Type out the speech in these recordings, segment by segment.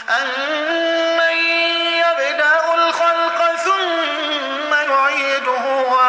أَمَّن يَبْدَأُ الْخَلْقَ ثُمَّ يُعِيدُهُ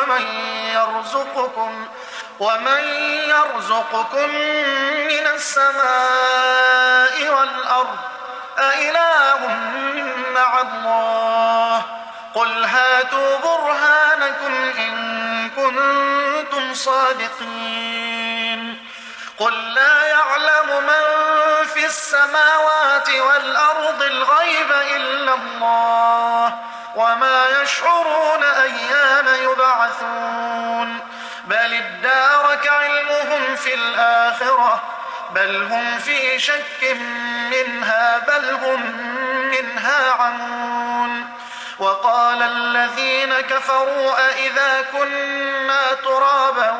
وَمَن يَرْزُقُكُم مِّنَ السَّمَاءِ وَالْأَرْضِ أَإِلَٰهٌ مَّعَ اللَّهِ ۚ قُلْ هَاتُوا بُرْهَانَكُمْ إِن كُنتُمْ صَادِقِينَ قُل لَّا يَعْلَمُ مَن فِي السَّمَاوَاتِ وَالْأَرْضِ الْغَيْبَ إِلَّا اللَّهُ وَمَا يَشْعُرُونَ أَيَّانَ يُبْعَثُونَ بَلِ ادَّارَكَ عِلْمُهُمْ فِي الْآخِرَةِ بَلْ هُمْ فِي شَكٍّ مِّنْهَا بَلْ هُم مِّنْهَا عَمُونَ وَقَالَ الَّذِينَ كَفَرُوا أَإِذَا كُنَّا تُرَابًا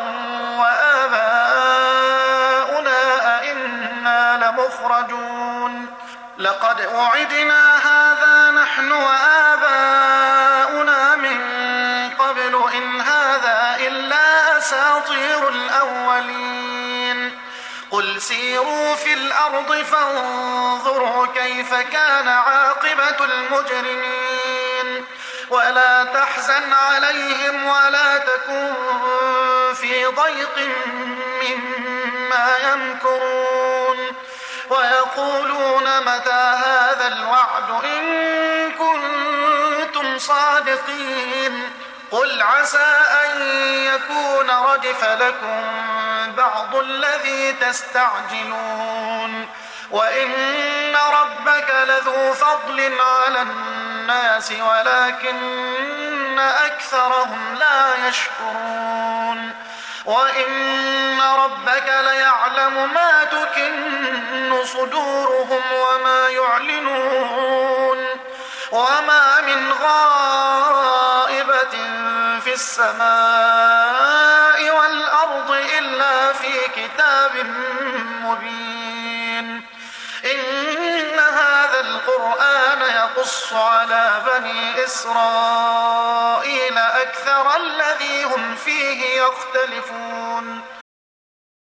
وَآبَاؤُنَا أَإِنَّا لَمُخْرَجُونَ لَقَدْ وُعِدْنَا هَٰذَا نَحْنُ وَآبَاؤُنَا مِن قَبْلُ إِنْ هَٰذَا إِلَّا أَسَاطِيرُ الْأَوَّلِينَ قُلْ سِيرُوا فِي الْأَرْضِ فَانظُرُوا كَيْفَ كَانَ عَاقِبَةُ الْمُجْرِمِينَ وَلَا تَحْزَنْ عَلَيْهِمْ وَلَا تَكُن فِي ضَيْقٍ مِّمَّا يَمْكُرُونَ وَيَقُولُونَ مَتَىٰ هَٰذَا الْوَعْدُ إِن كُنتُمْ صَادِقِينَ قُلْ عَسَىٰ أَن يَكُونَ رَدِفَ لَكُم بَعْضُ الَّذِي تَسْتَعْجِلُونَ وَإِنَّ رَبَّكَ لَذُو فَضْلٍ عَلَى النَّاسِ وَلَٰكِنَّ أَكْثَرَهُمْ لَا يَشْكُرُونَ وَإِنَّ رَبَّكَ لَيَعْلَمُ مَا تُكِنُّ صُدُورُهُمْ وَمَا يُعْلِنُونَ وَمَا مِنْ غَائِبَةٍ فِي السَّمَاءِ وَالْأَرْضِ إِلَّا فِي كِتَابٍ مُّبِينٍ إِنَّ هَٰذَا الْقُرْآنَ يَقُصُّ عَلَىٰ بَنِي إِسْرَائِيلَ أَكْثَرَ الَّذِي هُمْ فِيهِ يَخْتَلِفُونَ